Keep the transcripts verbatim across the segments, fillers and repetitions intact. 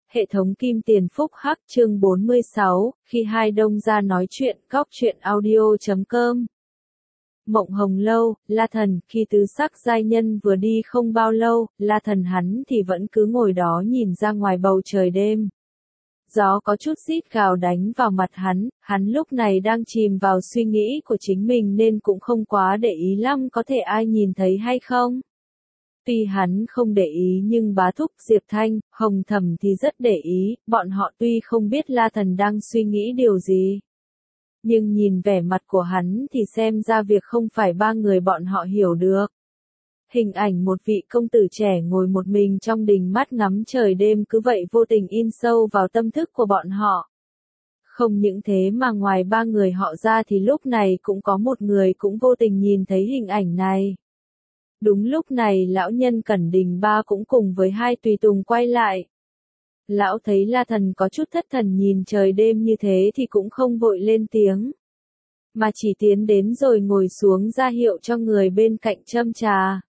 Hệ thống Kim Tiền Phúc Hắc chương bốn mươi sáu, khi hai đông ra nói chuyện, góc chuyện audio chấm com. Mộng Hồng Lâu, La Thần, khi tứ sắc giai nhân vừa đi không bao lâu, La Thần hắn thì vẫn cứ ngồi đó nhìn ra ngoài bầu trời đêm. Gió có chút rít gào đánh vào mặt hắn, hắn lúc này đang chìm vào suy nghĩ của chính mình nên cũng không quá để ý lắm có thể ai nhìn thấy hay không. Tuy hắn không để ý nhưng bá thúc Diệp Thanh, Hồng Thẩm thì rất để ý, bọn họ tuy không biết La Thần đang suy nghĩ điều gì. Nhưng nhìn vẻ mặt của hắn thì xem ra việc không phải ba người bọn họ hiểu được. Hình ảnh một vị công tử trẻ ngồi một mình trong đình mắt ngắm trời đêm cứ vậy vô tình in sâu vào tâm thức của bọn họ. Không những thế mà ngoài ba người họ ra thì lúc này cũng có một người cũng vô tình nhìn thấy hình ảnh này. Đúng lúc này lão nhân Cẩn Đình Ba cũng cùng với hai tùy tùng quay lại. Lão thấy La Thần có chút thất thần nhìn trời đêm như thế thì cũng không vội lên tiếng. Mà chỉ tiến đến rồi ngồi xuống ra hiệu cho người bên cạnh châm trà.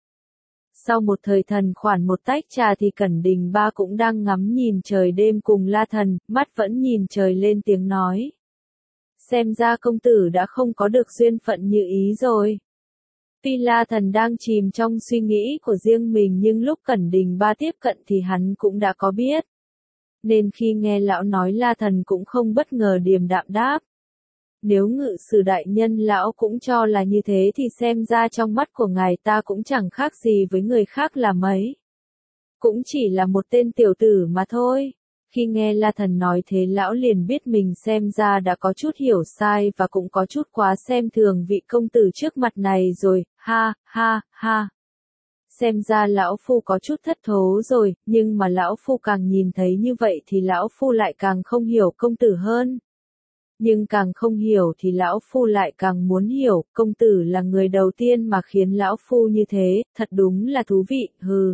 Sau một thời thần khoản một tách trà thì Cẩn Đình Ba cũng đang ngắm nhìn trời đêm cùng La Thần, mắt vẫn nhìn trời lên tiếng nói. Xem ra công tử đã không có được duyên phận như ý rồi. Tuy La Thần đang chìm trong suy nghĩ của riêng mình nhưng lúc Cẩn Đình Ba tiếp cận thì hắn cũng đã có biết. Nên khi nghe lão nói La Thần cũng không bất ngờ điềm đạm đáp. Nếu ngự sử đại nhân lão cũng cho là như thế thì xem ra trong mắt của ngài ta cũng chẳng khác gì với người khác là mấy. Cũng chỉ là một tên tiểu tử mà thôi. Khi nghe La Thần nói thế lão liền biết mình xem ra đã có chút hiểu sai và cũng có chút quá xem thường vị công tử trước mặt này rồi, ha, ha, ha. Xem ra lão phu có chút thất thố rồi, nhưng mà lão phu càng nhìn thấy như vậy thì lão phu lại càng không hiểu công tử hơn. Nhưng càng không hiểu thì lão phu lại càng muốn hiểu, công tử là người đầu tiên mà khiến lão phu như thế, thật đúng là thú vị, hừ.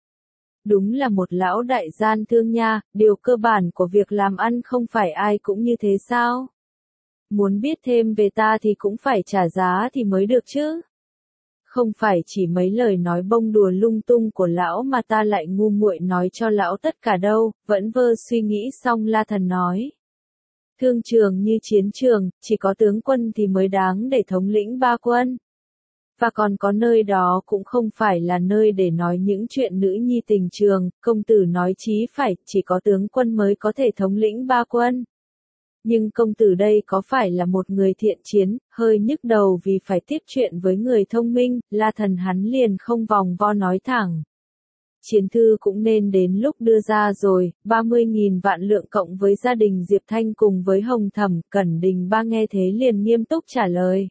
Đúng là một lão đại gian thương nha, điều cơ bản của việc làm ăn không phải ai cũng như thế sao? Muốn biết thêm về ta thì cũng phải trả giá thì mới được chứ. Không phải chỉ mấy lời nói bông đùa lung tung của lão mà ta lại ngu muội nói cho lão tất cả đâu, vẫn vơ suy nghĩ xong La Thần nói. Thương trường như chiến trường, chỉ có tướng quân thì mới đáng để thống lĩnh ba quân. Và còn có nơi đó cũng không phải là nơi để nói những chuyện nữ nhi tình trường, công tử nói chí phải, chỉ có tướng quân mới có thể thống lĩnh ba quân. Nhưng công tử đây có phải là một người thiện chiến, hơi nhức đầu vì phải tiếp chuyện với người thông minh, La Thần hắn liền không vòng vo nói thẳng. Chiến thư cũng nên đến lúc đưa ra rồi, ba mươi nghìn vạn lượng cộng với gia đình Diệp Thanh cùng với Hồng Thẩm, Cẩn Đình Ba nghe thế liền nghiêm túc trả lời.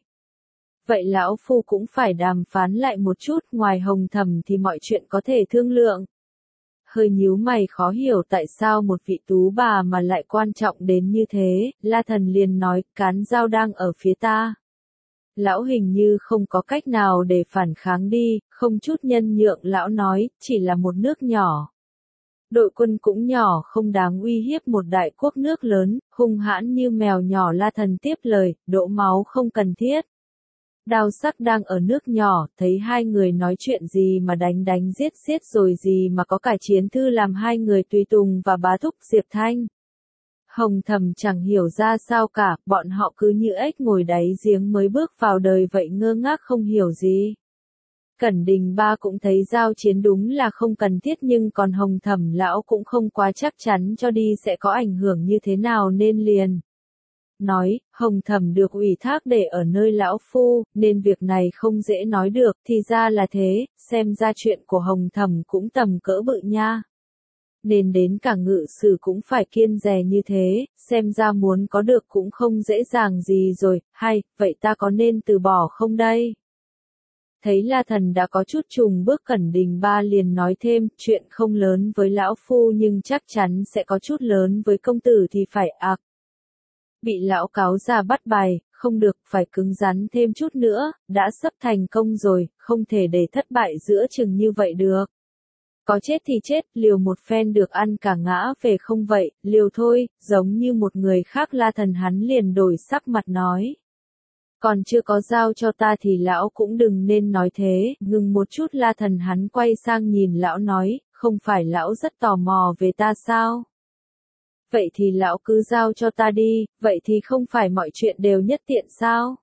Vậy lão phu cũng phải đàm phán lại một chút, ngoài Hồng Thẩm thì mọi chuyện có thể thương lượng. Hơi nhíu mày khó hiểu tại sao một vị tú bà mà lại quan trọng đến như thế, La Thần liền nói, cán dao đang ở phía ta. Lão hình như không có cách nào để phản kháng đi, không chút nhân nhượng lão nói, chỉ là một nước nhỏ. Đội quân cũng nhỏ không đáng uy hiếp một đại quốc nước lớn, hung hãn như mèo nhỏ. La Thần tiếp lời, đổ máu không cần thiết. Đao sắc đang ở nước nhỏ, thấy hai người nói chuyện gì mà đánh đánh giết giết rồi gì mà có cả chiến thư làm hai người tùy tùng và bá thúc Diệp Thanh. Hồng Thẩm chẳng hiểu ra sao cả, bọn họ cứ như ếch ngồi đáy giếng mới bước vào đời vậy ngơ ngác không hiểu gì. Cẩn Đình Ba cũng thấy giao chiến đúng là không cần thiết nhưng còn Hồng Thẩm lão cũng không quá chắc chắn cho đi sẽ có ảnh hưởng như thế nào nên liền. Nói, Hồng Thẩm được ủy thác để ở nơi lão phu, nên việc này không dễ nói được, thì ra là thế, xem ra chuyện của Hồng Thẩm cũng tầm cỡ bự nha. Nên đến cả ngự sử cũng phải kiêng dè như thế, xem ra muốn có được cũng không dễ dàng gì rồi, hay, vậy ta có nên từ bỏ không đây? Thấy La Thần đã có chút trùng bước, Cẩn Đình Ba liền nói thêm, chuyện không lớn với lão phu nhưng chắc chắn sẽ có chút lớn với công tử thì phải ạc. Bị lão cáo già bắt bài, không được, phải cứng rắn thêm chút nữa, đã sắp thành công rồi, không thể để thất bại giữa chừng như vậy được. Có chết thì chết, liều một phen được ăn cả ngã về không vậy, liều thôi, giống như một người khác. La Thần hắn liền đổi sắc mặt nói. Còn chưa có giao cho ta thì lão cũng đừng nên nói thế, ngừng một chút. La Thần hắn quay sang nhìn lão nói, không phải lão rất tò mò về ta sao? vậy thì lão cứ giao cho ta đi, vậy thì không phải mọi chuyện đều nhất tiện sao?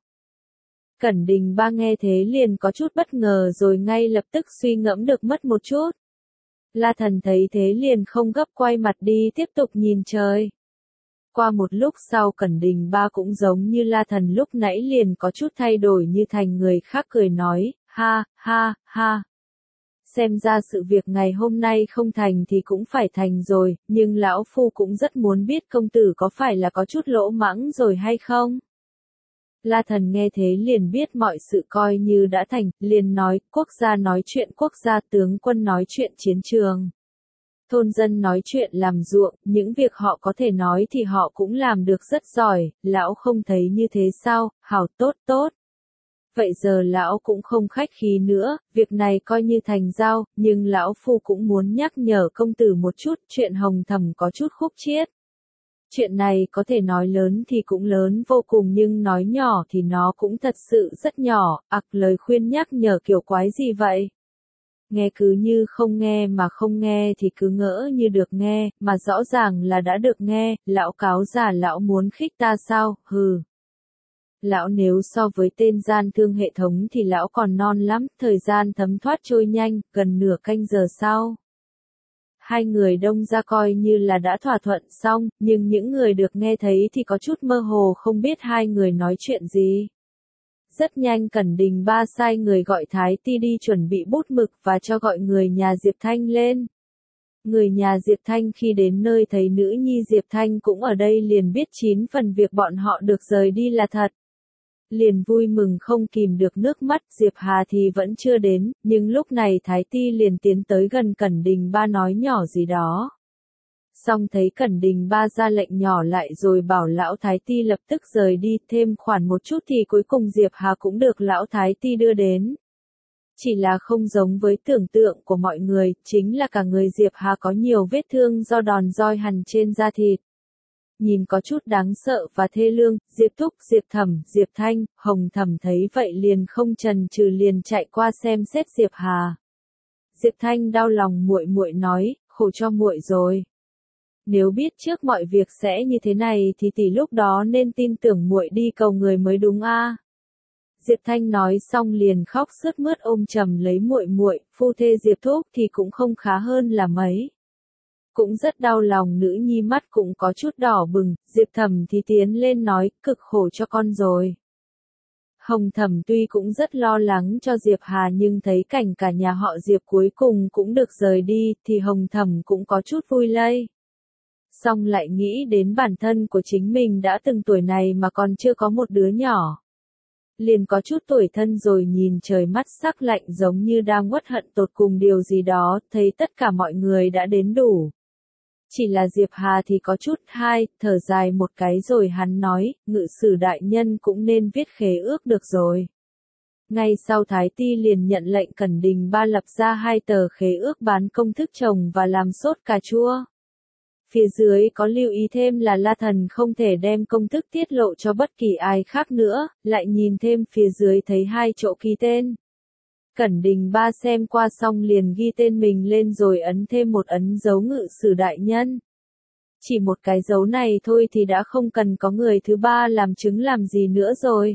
Cẩn Đình Ba nghe thế liền có chút bất ngờ rồi ngay lập tức suy ngẫm được mất một chút. La Thần thấy thế liền không gấp quay mặt đi tiếp tục nhìn trời. Qua một lúc sau Cẩn Đình Ba cũng giống như La Thần lúc nãy liền có chút thay đổi như thành người khác cười nói, ha, ha, ha. Xem ra sự việc ngày hôm nay không thành thì cũng phải thành rồi, nhưng lão phu cũng rất muốn biết công tử có phải là có chút lỗ mãng rồi hay không? La Thần nghe thế liền biết mọi sự coi như đã thành, liền nói, quốc gia nói chuyện quốc gia, tướng quân nói chuyện chiến trường. Thôn dân nói chuyện làm ruộng, những việc họ có thể nói thì họ cũng làm được rất giỏi, lão không thấy như thế sao, hảo tốt tốt. Vậy giờ lão cũng không khách khí nữa, việc này coi như thành giao, nhưng lão phu cũng muốn nhắc nhở công tử một chút, chuyện Hồng Thầm có chút khúc chiết. Chuyện này có thể nói lớn thì cũng lớn vô cùng nhưng nói nhỏ thì nó cũng thật sự rất nhỏ, ặc lời khuyên nhắc nhở kiểu quái gì vậy? Nghe cứ như không nghe mà không nghe thì cứ ngỡ như được nghe, mà rõ ràng là đã được nghe, lão cáo già lão muốn khích ta sao, hừ. Lão nếu so với tên gian thương hệ thống thì lão còn non lắm, thời gian thấm thoát trôi nhanh, gần nửa canh giờ sau. Hai người Đông ra coi như là đã thỏa thuận xong, nhưng những người được nghe thấy thì có chút mơ hồ không biết hai người nói chuyện gì. Rất nhanh Cẩn Đình Ba sai người gọi Thái Ti đi chuẩn bị bút mực và cho gọi người nhà Diệp Thanh lên. Người nhà Diệp Thanh khi đến nơi thấy nữ nhi Diệp Thanh cũng ở đây liền biết chín phần việc bọn họ được rời đi là thật. Liền vui mừng không kìm được nước mắt, Diệp Hà thì vẫn chưa đến, nhưng lúc này Thái Ti liền tiến tới gần Cẩn Đình Ba nói nhỏ gì đó. Xong thấy Cẩn Đình Ba ra lệnh nhỏ lại rồi bảo lão Thái Ti lập tức rời đi, thêm khoản một chút thì cuối cùng Diệp Hà cũng được lão Thái Ti đưa đến. Chỉ là không giống với tưởng tượng của mọi người, chính là cả người Diệp Hà có nhiều vết thương do đòn roi hằn trên da thịt. Nhìn có chút đáng sợ và thê lương, Diệp Thúc, Diệp Thẩm, Diệp Thanh, Hồng Thẩm thấy vậy liền không chần chừ liền chạy qua xem xét Diệp Hà. Diệp Thanh đau lòng muội muội nói, khổ cho muội rồi. Nếu biết trước mọi việc sẽ như thế này thì tỷ lúc đó nên tin tưởng muội đi cầu người mới đúng a. Diệp Thanh nói xong liền khóc sướt mướt ôm chầm lấy muội muội, phu thê Diệp Thúc thì cũng không khá hơn là mấy. Cũng rất đau lòng nữ nhi mắt cũng có chút đỏ bừng, Diệp Thẩm thì tiến lên nói, cực khổ cho con rồi. Hồng Thẩm tuy cũng rất lo lắng cho Diệp Hà nhưng thấy cảnh cả nhà họ Diệp cuối cùng cũng được rời đi, thì Hồng Thẩm cũng có chút vui lây. Xong lại nghĩ đến bản thân của chính mình đã từng tuổi này mà còn chưa có một đứa nhỏ. Liền có chút tủi thân rồi nhìn trời mắt sắc lạnh giống như đang uất hận tột cùng điều gì đó, thấy tất cả mọi người đã đến đủ. Chỉ là Diệp Hà thì có chút hai, thở dài một cái rồi hắn nói, ngự sử đại nhân cũng nên viết khế ước được rồi. Ngay sau Thái Ti liền nhận lệnh Cẩn Đình Ba lập ra hai tờ khế ước bán công thức trồng và làm sốt cà chua. Phía dưới có lưu ý thêm là La Thần không thể đem công thức tiết lộ cho bất kỳ ai khác nữa, lại nhìn thêm phía dưới thấy hai chỗ ký tên. Cẩn Đình Ba xem qua xong liền ghi tên mình lên rồi ấn thêm một ấn dấu ngự sử đại nhân. Chỉ một cái dấu này thôi thì đã không cần có người thứ ba làm chứng làm gì nữa rồi.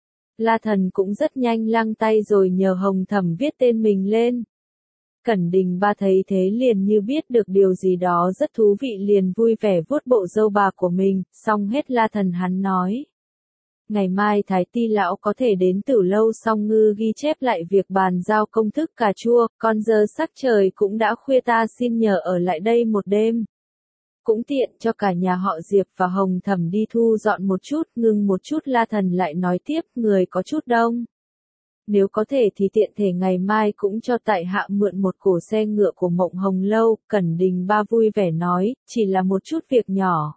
La Thần cũng rất nhanh lăng tay rồi nhờ Hồng Thẩm viết tên mình lên. Cẩn Đình Ba thấy thế liền như biết được điều gì đó rất thú vị liền vui vẻ vuốt bộ râu bà của mình, xong hết La Thần hắn nói. Ngày mai Thái Ti lão có thể đến Tử Lâu Song Ngư ghi chép lại việc bàn giao công thức cà chua, còn giờ sắc trời cũng đã khuya ta xin nhờ ở lại đây một đêm. Cũng tiện cho cả nhà họ Diệp và Hồng Thẩm đi thu dọn một chút, ngừng một chút La Thần lại nói tiếp, người có chút đông. Nếu có thể thì tiện thể ngày mai cũng cho tại hạ mượn một cổ xe ngựa của Mộng Hồng Lâu, Cẩn Đình Ba vui vẻ nói, chỉ là một chút việc nhỏ.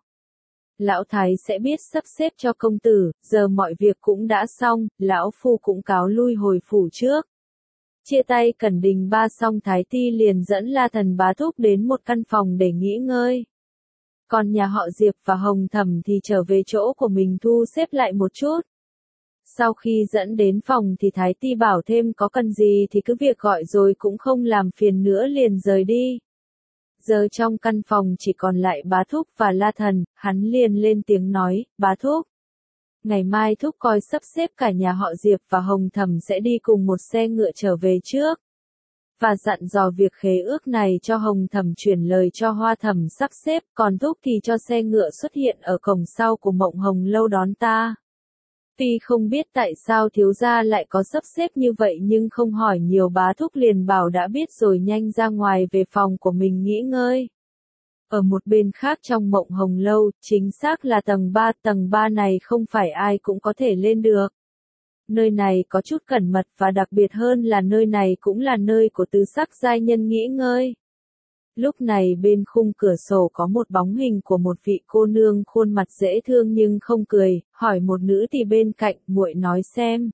Lão Thái sẽ biết sắp xếp cho công tử, giờ mọi việc cũng đã xong, lão phu cũng cáo lui hồi phủ trước. Chia tay Cẩn Đình Ba xong Thái Ti liền dẫn La Thần Bá Thúc đến một căn phòng để nghỉ ngơi. Còn nhà họ Diệp và Hồng Thẩm thì trở về chỗ của mình thu xếp lại một chút. Sau khi dẫn đến phòng thì Thái Ti bảo thêm có cần gì thì cứ việc gọi rồi cũng không làm phiền nữa liền rời đi. Giờ trong căn phòng chỉ còn lại bá thúc và La Thần, hắn liền lên tiếng nói, bá thúc. Ngày mai thúc coi sắp xếp cả nhà họ Diệp và Hồng Thẩm sẽ đi cùng một xe ngựa trở về trước. Và dặn dò việc khế ước này cho Hồng Thẩm chuyển lời cho Hoa Thẩm sắp xếp, còn thúc thì cho xe ngựa xuất hiện ở cổng sau của Mộng Hồng Lâu đón ta. Tuy không biết tại sao thiếu gia lại có sắp xếp như vậy nhưng không hỏi nhiều bá thúc liền bảo đã biết rồi nhanh ra ngoài về phòng của mình nghỉ ngơi. Ở một bên khác trong Mộng Hồng Lâu, chính xác là tầng ba, tầng ba này không phải ai cũng có thể lên được. Nơi này có chút cẩn mật và đặc biệt hơn là nơi này cũng là nơi của tứ sắc giai nhân nghỉ ngơi. Lúc này bên khung cửa sổ có một bóng hình của một vị cô nương khuôn mặt dễ thương nhưng không cười, hỏi một nữ tỳ bên cạnh, muội nói xem.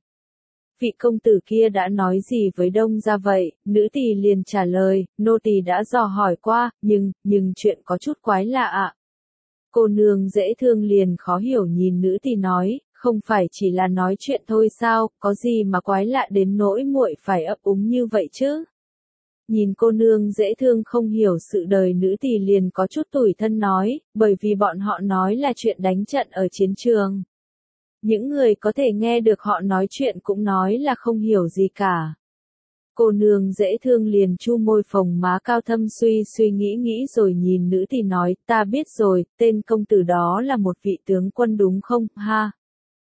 Vị công tử kia đã nói gì với Đông gia vậy? Nữ tỳ liền trả lời, nô tỳ đã dò hỏi qua, nhưng, nhưng chuyện có chút quái lạ ạ. Cô nương dễ thương liền khó hiểu nhìn nữ tỳ nói, không phải chỉ là nói chuyện thôi sao, có gì mà quái lạ đến nỗi muội phải ấp úng như vậy chứ? Nhìn cô nương dễ thương không hiểu sự đời nữ tỳ liền có chút tủi thân nói, bởi vì bọn họ nói là chuyện đánh trận ở chiến trường. Những người có thể nghe được họ nói chuyện cũng nói là không hiểu gì cả. Cô nương dễ thương liền chu môi phồng má cao thâm suy suy nghĩ nghĩ rồi nhìn nữ tỳ nói, ta biết rồi, tên công tử đó là một vị tướng quân đúng không, ha?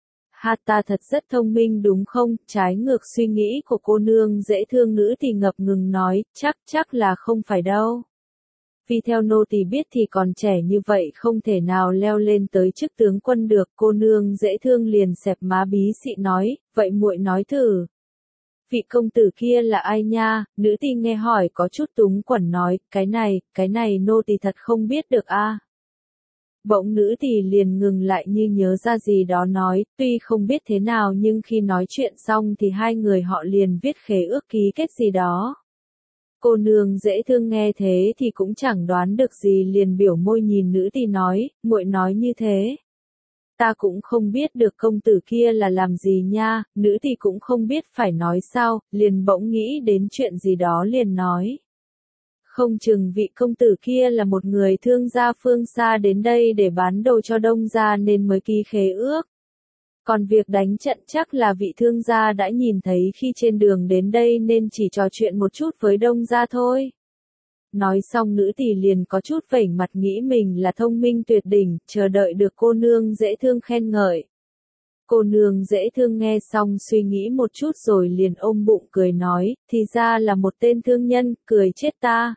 Ha ta thật rất thông minh đúng không? Trái ngược suy nghĩ của cô nương dễ thương nữ tỳ ngập ngừng nói, chắc chắc là không phải đâu. Vì theo nô tỳ biết thì còn trẻ như vậy không thể nào leo lên tới chức tướng quân được. Cô nương dễ thương liền xẹp má bí xị nói, vậy muội nói thử. Vị công tử kia là ai nha? Nữ tỳ nghe hỏi có chút túng quẫn nói, cái này, cái này nô tỳ thật không biết được a. Bỗng nữ tỳ liền ngừng lại như nhớ ra gì đó nói, tuy không biết thế nào nhưng khi nói chuyện xong thì hai người họ liền viết khế ước ký kết gì đó. Cô nương dễ thương nghe thế thì cũng chẳng đoán được gì liền biểu môi nhìn nữ tỳ nói, muội nói như thế. Ta cũng không biết được công tử kia là làm gì nha, nữ tỳ cũng không biết phải nói sao, liền bỗng nghĩ đến chuyện gì đó liền nói. Không chừng vị công tử kia là một người thương gia phương xa đến đây để bán đồ cho Đông gia nên mới ký khế ước. Còn việc đánh trận chắc là vị thương gia đã nhìn thấy khi trên đường đến đây nên chỉ trò chuyện một chút với Đông gia thôi. Nói xong nữ tỳ liền có chút vểnh mặt nghĩ mình là thông minh tuyệt đỉnh, chờ đợi được cô nương dễ thương khen ngợi. Cô nương dễ thương nghe xong suy nghĩ một chút rồi liền ôm bụng cười nói, thì ra là một tên thương nhân, cười chết ta.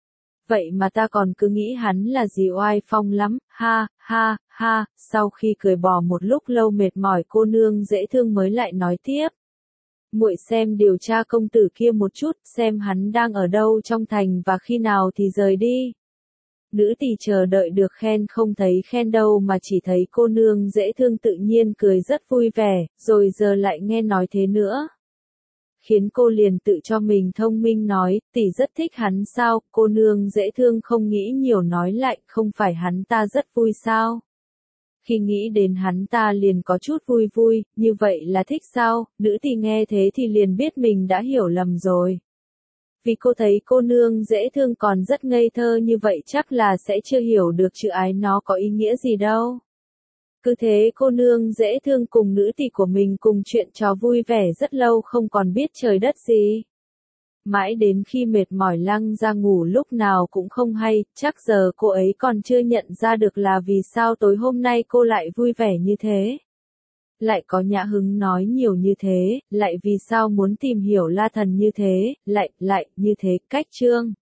Vậy mà ta còn cứ nghĩ hắn là gì oai phong lắm, ha, ha, ha, sau khi cười bỏ một lúc lâu mệt mỏi cô nương dễ thương mới lại nói tiếp. Muội xem điều tra công tử kia một chút, xem hắn đang ở đâu trong thành và khi nào thì rời đi. Nữ tỳ chờ đợi được khen không thấy khen đâu mà chỉ thấy cô nương dễ thương tự nhiên cười rất vui vẻ, rồi giờ lại nghe nói thế nữa. Khiến cô liền tự cho mình thông minh nói, tỷ rất thích hắn sao, cô nương dễ thương không nghĩ nhiều nói lại, không phải hắn ta rất vui sao. Khi nghĩ đến hắn ta liền có chút vui vui, như vậy là thích sao, nữ tỳ nghe thế thì liền biết mình đã hiểu lầm rồi. Vì cô thấy cô nương dễ thương còn rất ngây thơ như vậy chắc là sẽ chưa hiểu được chữ ái nó có ý nghĩa gì đâu. Cứ thế cô nương dễ thương cùng nữ tỳ của mình cùng chuyện trò vui vẻ rất lâu không còn biết trời đất gì. Mãi đến khi mệt mỏi lăn ra ngủ lúc nào cũng không hay, chắc giờ cô ấy còn chưa nhận ra được là vì sao tối hôm nay cô lại vui vẻ như thế. Lại có nhã hứng nói nhiều như thế, lại vì sao muốn tìm hiểu La Thần như thế, lại, lại, như thế, cách chương.